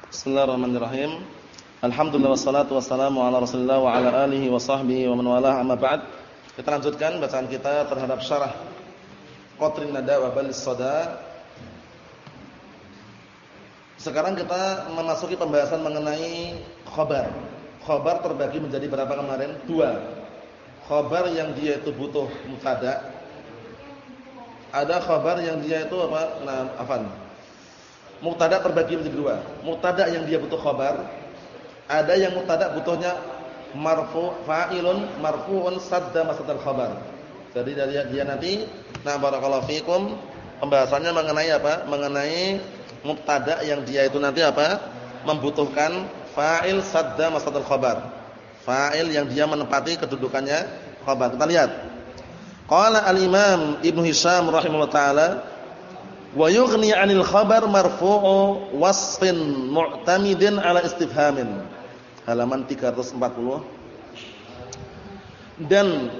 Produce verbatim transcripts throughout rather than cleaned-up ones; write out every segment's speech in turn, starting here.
Bismillahirrahmanirrahim. Alhamdulillah wassalatu wassalamu ala Rasulillah wa ala alihi wa sahbihi wa man walah, amma ba'd. Kita lanjutkan bacaan kita terhadap syarah Qatrin Nada wa Balis Sada. Sekarang kita memasuki pembahasan mengenai khabar. Khabar terbagi menjadi berapa kemarin? Dua. Khabar yang dia itu butuh mubtada. Ada khabar yang dia itu apa? Nah, afan. Mubtada terbagi menjadi dua. Mubtada yang dia butuh khabar, ada yang mubtada butuhnya marfu, fa'ilun marfu'un sadda masadal khabar. Jadi dari dia nanti, nah barakallahu fikum, pembahasannya mengenai apa? Mengenai mubtada yang dia itu nanti apa? Membutuhkan fa'il sadda masadal khabar. Fa'il yang dia menempati kedudukannya khabar. Kita lihat. Qala al-Imam Ibnu Hisham rahimahullah taala, wa yughni 'anil khabar marfu'u wasfin mu'tamidin 'ala istifhamin. Halaman tiga ratus empat puluh. Dan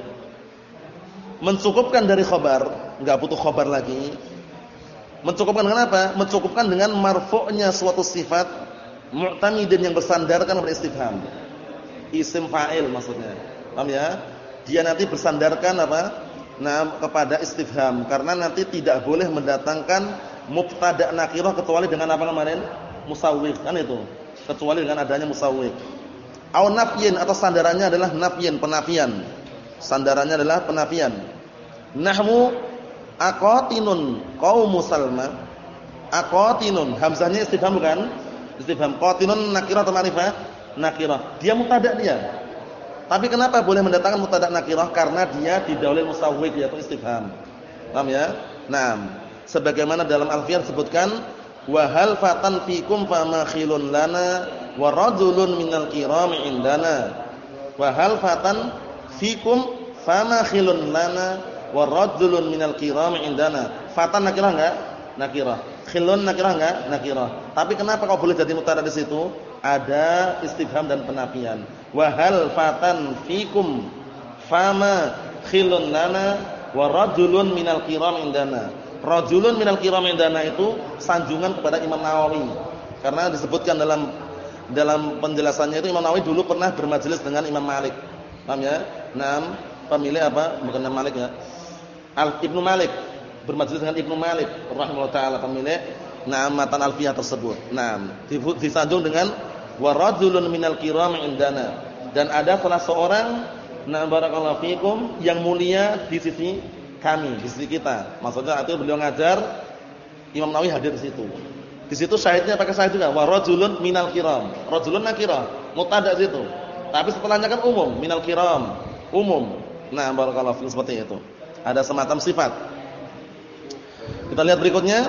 mencukupkan dari khabar, enggak butuh khabar lagi. Mencukupkan dengan apa? Mencukupkan dengan marfu'nya suatu sifat mu'tamidin yang bersandarkan pada istifham. Isim fa'il maksudnya. Paham ya? Dia nanti bersandarkan apa? Nah, kepada istifham, karena nanti tidak boleh mendatangkan mubtada nakirah kecuali dengan apa kemarin? Musawwiq, kan itu. Kecuali dengan adanya musawwiq. Au nafyin, atau sandarannya adalah nafyin, penafian. Sandarannya adalah penafian. Nahmu aqatinun qaumu Salma. Aqatinun, hamzahnya istifham bukan? Istifham. Qatinun nakirah atau ma'rifah? Nakirah. Dia mubtada dia. Tapi kenapa boleh mendatangkan mubtada nakirah? Karena dia didahului musawwiq, yaitu istifham. Paham ya? Naam. Sebagaimana dalam Alfiyah disebutkan, wa hal fatan fikum fama khilun lana wa rajulun minal kirami indana. Wa hal fatan fikum fama khilun lana wa rajulun minal kirami indana. Fatan nakirah enggak? Nakirah. Khilun nakirah enggak? Nakirah. Tapi kenapa kau boleh jadi mubtada di situ? Ada istifham dan penafian. Wa hal fatan fikum fama khilun lana wa rajulun minal kiram indana. Rajulun minal kiram indana itu sanjungan kepada Imam Nawawi. Karena disebutkan dalam dalam penjelasannya itu Imam Nawawi dulu pernah bermajelis dengan Imam Malik. Paham ya? Naam, pemilik apa? Bukan Imam Malik ya. Al Ibnu Malik bermajelis dengan Ibnu Malik rahimahullah taala, pemilik naam matan Alfiyah tersebut. Naam, disanjung dengan wa rajulun minal kiram indana, dan ada salah seorang na barakallahu fikum yang mulia di sisi kami, di sisi kita. Maksudnya itu beliau ngajar, Imam Nawawi hadir di situ. Di situ syahidnya pakai syahid juga, wa rajulun minal kiram. Rajulun nakirah, mubtada situ. Tapi setelahnya kan umum, minal kiram, umum. Nah, barakallahu fikum, seperti itu. Ada semacam sifat. Kita lihat berikutnya.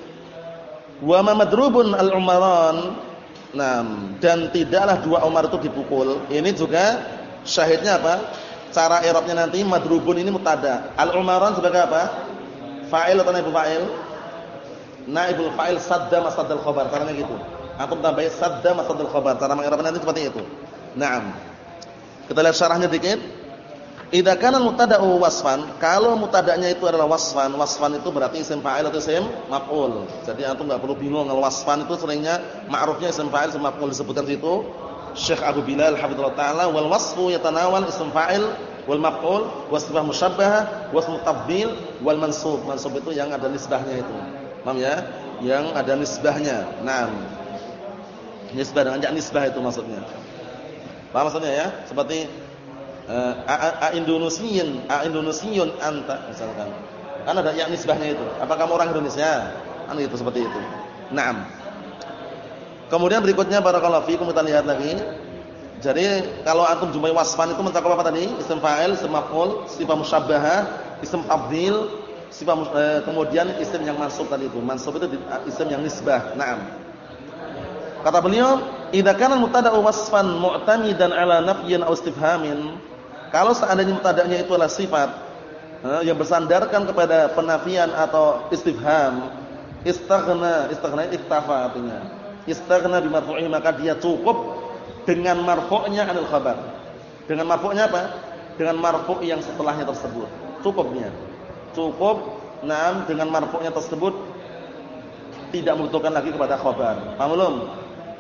Wa ma madrubun al-umaran. Nah, dan tidaklah dua Umar itu dipukul. Ini juga syahidnya apa? Cara i'rabnya nanti madrubun ini mubtada. Al-umaran sebagai apa? Fa'il atau naibul fa'il? Naibul fa'il sadda masadal khabar. Caranya gitu. Antum tambahin sadda masadal khabar. Cara meng'irabnya nanti seperti itu. Naam. Kita lihat syarahnya dikit. Idza kana mubtada'u wasfan, kalau mubtada'nya itu adalah wasfan, wasfan itu berarti isim fa'il atau isim maf'ul. Jadi antum enggak perlu bingung, kalau wasfan itu seringnya ma'rufnya isim fa'il isim maf'ul disebutkan situ. Syekh Abu Bilal hafizallahu taala, wal wasfu yatanawal isim fa'il wal maf'ul wa sifah musyabbaha wa ismu tabdil wal mansub. Mansub itu yang ada nisbahnya itu. Paham ya? Yang ada nisbahnya. Naam. Nisbah dengan jak nisbah itu maksudnya. Paham maksudnya ya? Seperti Uh, a, a Indonesian, a Indonesian anta misalkan. Kan ada yang nisbahnya itu. Apa kamu orang Indonesia? Kan itu seperti itu. Naam. Kemudian berikutnya barakallahu fiikum, kita lihat lagi. Jadi kalau antum jumpai wasfan itu mencakup apa tadi? Isim fa'il, isim maf'ul, sifat musyabbaha, isim tabdil, sifat eh, kemudian isim yang mansub tadi itu. Mansub itu isim yang nisbah. Naam. Kata beliau, idza kana al-mubtada'u wasfan mu'tamidan 'ala nafyin aw istifhamin. Kalau seandainya mubtada'nya itu adalah sifat eh, yang bersandarkan kepada penafian atau istifham, istaghna, istaghna iktafa artinya. Istaghna bi marfu'i, maka dia cukup dengan marfu'nya 'anil khabar. Dengan marfu'nya apa? Dengan marfu' yang setelahnya tersebut. Cukupnya. Cukup naam dengan marfu'nya tersebut tidak membutuhkan lagi kepada khabar. Paham belum?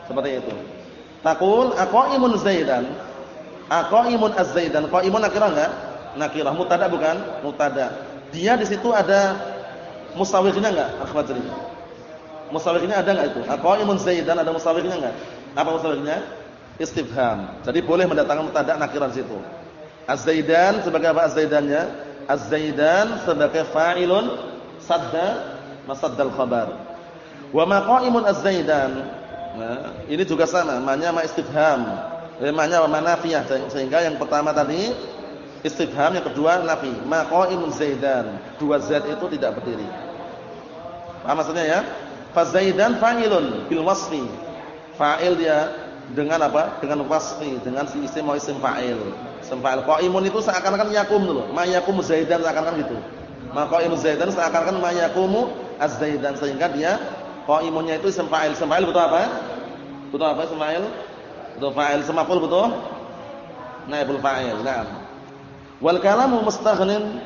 Seperti itu. Taqul aqaimun Zaidan. Aqaimun az-Zaidan. Qaimun nakirah enggak? Nakirah. Mubtada bukan? Mubtada. Dia di situ ada musawwighnya enggak? Akhwatri. Musawwighnya ada enggak itu? Aqaimun Zaidan ada musawwighnya enggak? Apa musawwighnya? Istifham. Jadi boleh mendatangkan mubtada nakirah di situ. Az-Zaidan sebagai apa az-Zaidannya? Az-Zaidan sebagai fa'ilun sadda masaddal khabar. Wa ma qaimun az-Zaidan. Nah, ini juga sama, ma'nya ma istifham. Ma'nya wa manafiyah, sehingga yang pertama tadi istifham, yang kedua nafi. Ma qaimun Zaidan. Dua zaid itu tidak berdiri. Paham maksudnya ya? Fa Zaidan fa'ilun bil wasfi. Fa'il dia dengan apa? Dengan wasfi, dengan si isim mau isim fa'il. Isim fa'il qaimun itu seakan-akan yakum dulu. Ma yakum Zaidan seakan-akan gitu. Ma qaimun Zaidan seakan-akan ma yakumu az-Zaidan, sehingga dia qaimunnya itu isim fa'il. Isim fa'il betul apa? Betul apa isim fa'il? Betul fa'il, isim maf'ul betul? Naibul fa'il. Naam. Wal kalamu mustaghnin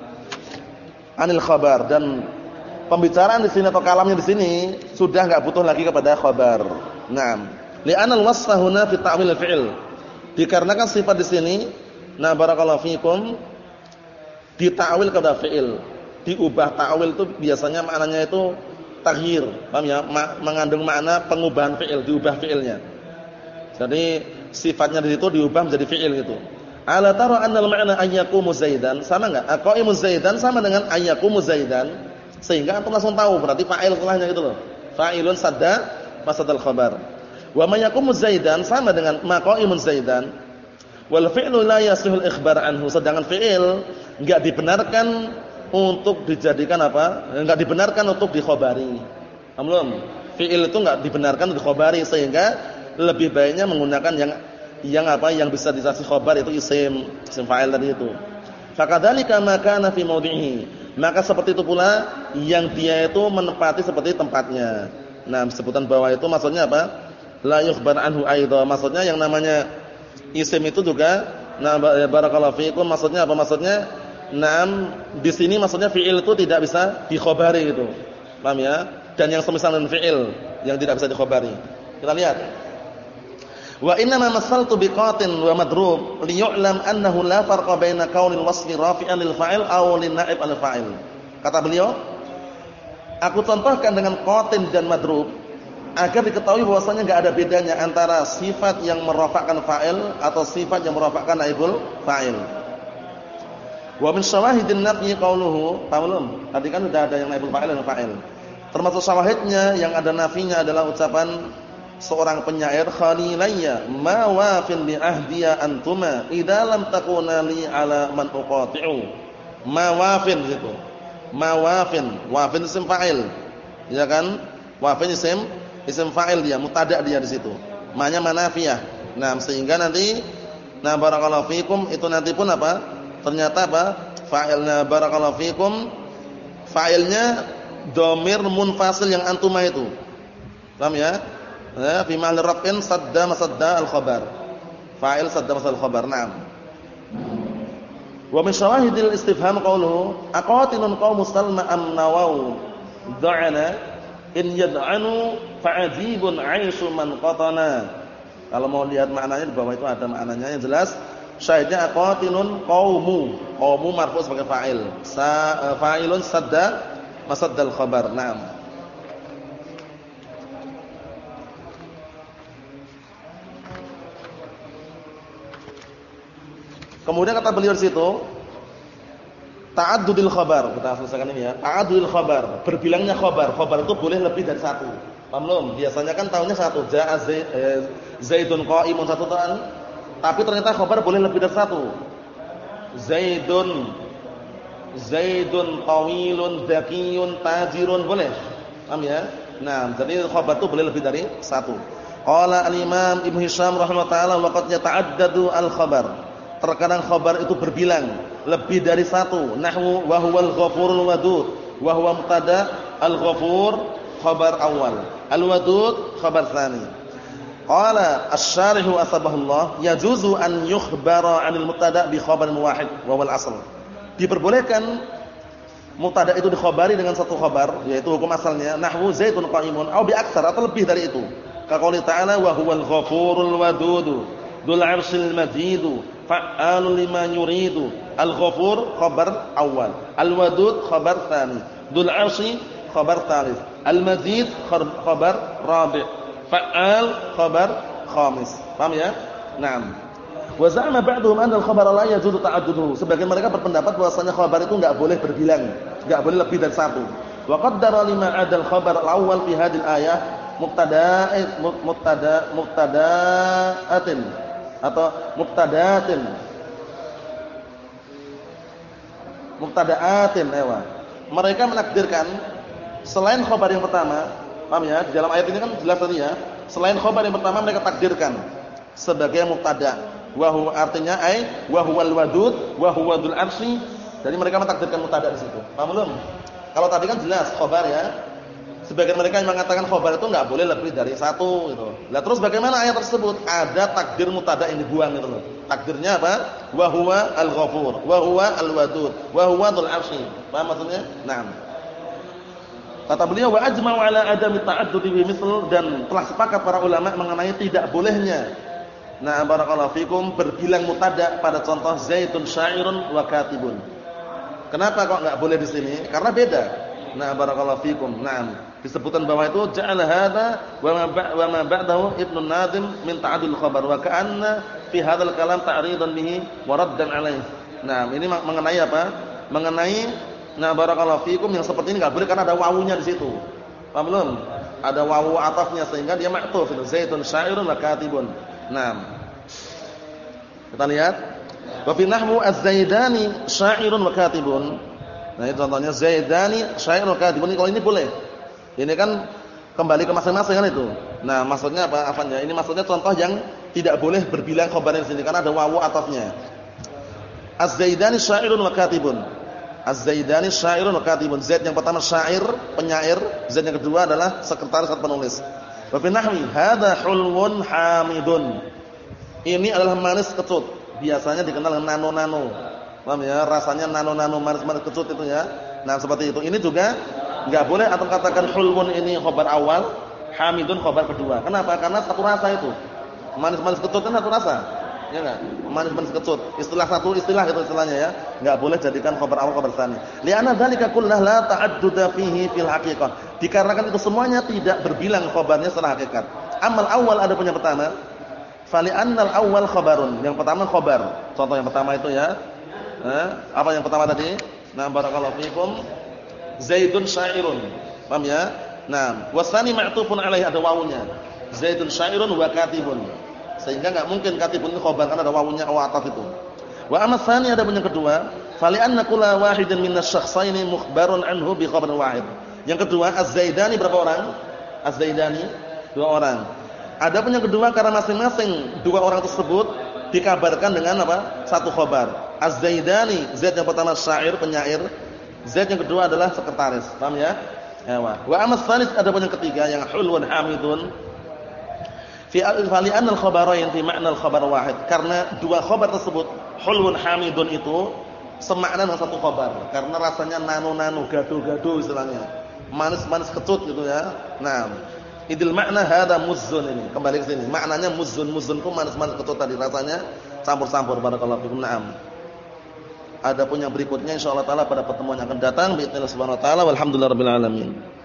'anil khabar, dan pembicaraan di sini atau kalamnya di sini sudah enggak butuh lagi kepada khabar. Naam. Li'anna al-wasfa huna fi ta'wil al-fi'l. Dikarenakan sifat di sini, na barakallahu fikum, dita'wil kepada fi'il. Diubah ta'wil itu biasanya maknanya itu taghyir, paham ya? Ma mengandung makna pengubahan fi'il, diubah fi'ilnya. Jadi sifatnya di situ diubah menjadi fi'il gitu. Ala tara anna al-ma'na ayyaqumu Zaidan, sama enggak? Aqaimu Zaidan sama dengan ayyaqumu Zaidan, sehingga antum langsung tahu berarti fa'il setelahnya gitu loh. Fa'ilun sadda masadal khabar. Wa ma yaqumu Zaidan sama dengan maqaimun Zaidan. Wal fi'lu la yasihul ikhbar anhu, sedangkan fi'il enggak dibenarkan untuk dijadikan apa? Enggak dibenarkan untuk dikhobari. Amlum. Fi'il itu enggak dibenarkan untuk dikhobari, sehingga lebih baiknya menggunakan yang yang apa? Yang bisa dikasih khobar itu isim, isim fa'il tadi itu. Fakadzalika ma kana fi mawdi'ihi. Maka seperti itu pula yang dia itu menempati seperti tempatnya. Nah, sebutan bawah itu maksudnya apa? La yukhbar anhu aidha. Maksudnya yang namanya isim itu juga, nah barakallahu fiikum, maksudnya apa maksudnya? Naam, di sini maksudnya fi'il itu tidak bisa dikhobari gitu. Paham ya? Dan yang semisal dengan fi'il yang tidak bisa dikhobari. Kita lihat. Wa inna ma masaltu biqatin wa madrub liyu'lam annahu la farqa baina kaunil wasfi rafi'an lil fa'il aw lin na'ib al fa'il. Kata beliau, aku contohkan dengan qatin dan madrub agar diketahui bahwasanya enggak ada bedanya antara sifat yang merafa'kan fa'il atau sifat yang merafa'kan naibul fa'il. Wa min syawahidin nafyi qauluhu, paham? Tadi kan sudah ada yang naibul fa'il dan fa'il. Termasuk syawahidnya yang ada nafinya adalah ucapan seorang penyair, khalilayya ma wafin li ahdiya antuma idza lam takuna li ala man uqati'u. Ma wafin gitu. Ma wafin, wafin isim fa'il. Ya kan? Wafin isim isim fa'il dia, mutada dia di situ. Ma-nya manafiyah. Nah, sehingga nanti nah barakallahu fikum itu nanti pun apa? Ternyata apa? Fa'ilnya barakallahu fikum, fa'ilnya dhamir munfasil yang antuma itu. Paham ya? Ya, fi mahall raf'in sadda masadda al-khabar. Fa'il sadda masadda al-khabar. Naam. Wa min syawahidil istifham qawluhu aqatilun qaum Salma am nawaw dha'ana in yad'anu fa'ajibun 'aishu man qatana. Kalau mau lihat maknanya di bawah itu ada maknanya yang jelas. Syahidnya aqatilun qaumu. Qaumu marfu' sebagai fa'il. Sa fa'ilun sadda masadda al-khabar. Naam. Kemudian kata beliau di situ, ta'addudil khabar. Kita selesaikan ini ya. Ta'addudil khabar, berbilangnya khabar. Khabar itu boleh lebih dari satu. Paham belum? Biasanya kan tahunya satu. Ja'a Zaidun qa'imun satu ta'an. Tapi ternyata khabar boleh lebih dari satu. Zaidun Zaidun tawilun dakiyun tajirun, boleh. Paham ya? Nah, jadi khabar itu boleh lebih dari satu. Qala al-Imam Ibnu Hisham rahimahullah taala wa qad yata'addadu al-khabar. Terkadang khabar itu berbilang lebih dari satu. Nahwu wa huwal ghafurul wadud, wa huwa mubtada, al-ghafur khabar awal, al-wadud khabar tsani. Qala asy-syarihu asbahullah yajuzu an yukhbara 'anil mubtada bi khabarin wahid wa wal asl. Diperbolehkan mubtada itu dikhabari dengan satu khabar, yaitu hukum asalnya nahwu zaidun qa'imun, atau bi aktsar atau lebih dari itu. Kaqouli ta'ala wa huwal ghafurul wadudu dzul 'arsyil majidu fa'alul lima yuridu. Al-Ghafur khabar awal, Al-Wadud khabar tsani, dzul 'arsy khabar tsalits, Al-Majid khabar rabi', Fa'al khabar khamis. Paham ya? Naam. Wa za'ama ba'dhum anna al-khabara la yajuzu ta'adduduhu. Sebagian mereka berpendapat bahwasanya khabar itu enggak boleh berbilang, enggak boleh lebih dari satu. Wa qaddara lima 'adal khabar al-awwal fi hadhihi al-ayah mubtada'at mubtada mubtada'atin atau mubtada'atin mubtada'atin ewa. Mereka menakdirkan selain khabar yang pertama, paham ya? Di dalam ayat ini kan jelas tadi ya. Selain khabar yang pertama mereka takdirkan sebagai mubtada. Wa huwa artinya ai wa huwal wadud wa huwa dzul 'arsy. Jadi mereka mentakdirkan mubtada di situ. Paham belum? Kalau tadi kan jelas khabar ya. Sebagian mereka yang mengatakan khabar itu enggak boleh lebih dari satu gitu. Lah terus bagaimana ayat tersebut? Ada takdir mubtada yang dibuang gitu loh. Takdirnya apa? Wa huwa al-ghafur, wa huwa al-wadud, wa huwa dzul 'arsy. Paham maksudnya? Naam. Kata beliau wa ajma'u 'ala adami ta'addudi bi misl, dan telah sepakat para ulama mengenai tidak bolehnya. Nah, barakallahu fikum berbilang mubtada pada contoh Zaidun sya'irun wa katibun. Kenapa kok enggak boleh di sini? Karena beda. Nah, barakallahu fikum. Naam. Disebutkan bahwa itu ja'ala hadza wa ma wa ma ba'dahu Ibnu Nazim min ta'addul khabar wa ka'anna fi hadzal kalam ta'ridan bihi wa raddan 'alaihi. Nah, ini mengenai apa? Mengenai nah barakallahu fikum yang seperti ini enggak boleh karena ada wawunya di situ. Paham belum? Ada wawu atafnya sehingga dia ma'tuf. Zaidun sya'irun wa katibun. Naam. Kita lihat. Wa fi nahwu az-Zaidani sya'irun wa katibun. Nah, itu contohnya Zaidani sya'irun wa katibun. Kalau ini boleh. Ini kan kembali ke masing-masing kan itu. Nah, maksudnya apa? Apanya? Ini maksudnya contoh yang tidak boleh berbilang khabarnya di sini karena ada wawu atafnya. Az-Zaidani sya'irun wa katibun. Az-Zaidani sya'irun wa katibun. Zaid yang pertama syair, penyair. Zaid yang kedua adalah sekretaris atau penulis. Wa fi nahwi hadza hulwun hamidun. Ini adalah manis kecut. Biasanya dikenal dengan nano-nano. Paham ya? Rasanya nano-nano, manis-manis kecut itu ya. Nah, seperti itu. Ini juga enggak boleh atau katakan hulwun ini khabar awal, hamidun khabar kedua. Kenapa? Karena satu rasa itu. Manis-manis kecut kan satu rasa. Ya enggak? Manis-manis kecut. Istilah satu istilah itu istilahnya ya. Enggak boleh jadikan khabar awal khabar tsani. Li'anna dzalika kullahu la ta'adduda fihi fil haqiqah. Dikarenakan itu semuanya tidak berbilang khabarnya secara hakikat. Amal awal ada punya pertama. Fali annal awal khabarun. Yang pertama khabar. Contoh yang pertama itu ya. Eh, apa yang pertama tadi? Nah, barakallahu fikum. Zaidun sya'irun. Paham ya? Nah, wasani ma'tufun alaihi, ada wawunya. Zaidun sya'irun wa katibun. Sehingga enggak mungkin katibun itu khabar karena ada wawunya wa ataf itu. Wa amma tsani ada yang kedua, fali anna kullu wahidin minasy syakhsaini mukhbarun anhu bi khabarin wahid. Yang kedua, Az-Zaidani berapa orang? Az-Zaidani dua orang. Ada pun yang kedua karena masing-masing dua orang tersebut dikabarkan dengan apa? Satu khabar. Az-Zaidani, Zaid yang pertama syair, penyair. Zaid yang kedua adalah sekretaris. Paham ya? Ya, wa amma tsalits ada pun yang ketiga yang hulwun hamidun. Fi al-fali anna al-khabarain fi ma'na al-khabar wahid. Karena dua khabar tersebut hulwun hamidun itu semakna dengan satu khabar. Karena rasanya nano-nano, gado-gado istilahnya. Manis-manis kecut gitu ya. Nah, idil makna hadza muzzun ini. Kembali ke sini. Maknanya muzzun, muzzun itu manis-manis kecut tadi rasanya campur-campur. Barakallahu fikum. Naam. Adapun yang berikutnya insyaallah taala pada pertemuan yang akan datang bi'idznillah subhanahu wa taala walhamdulillahirabbil alamin.